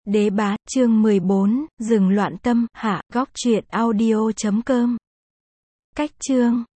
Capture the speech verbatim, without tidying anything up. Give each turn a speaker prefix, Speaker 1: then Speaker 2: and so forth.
Speaker 1: Đế bá, chương mười bốn, dừng loạn tâm, hạ, góc truyện audio chấm com. Cách chương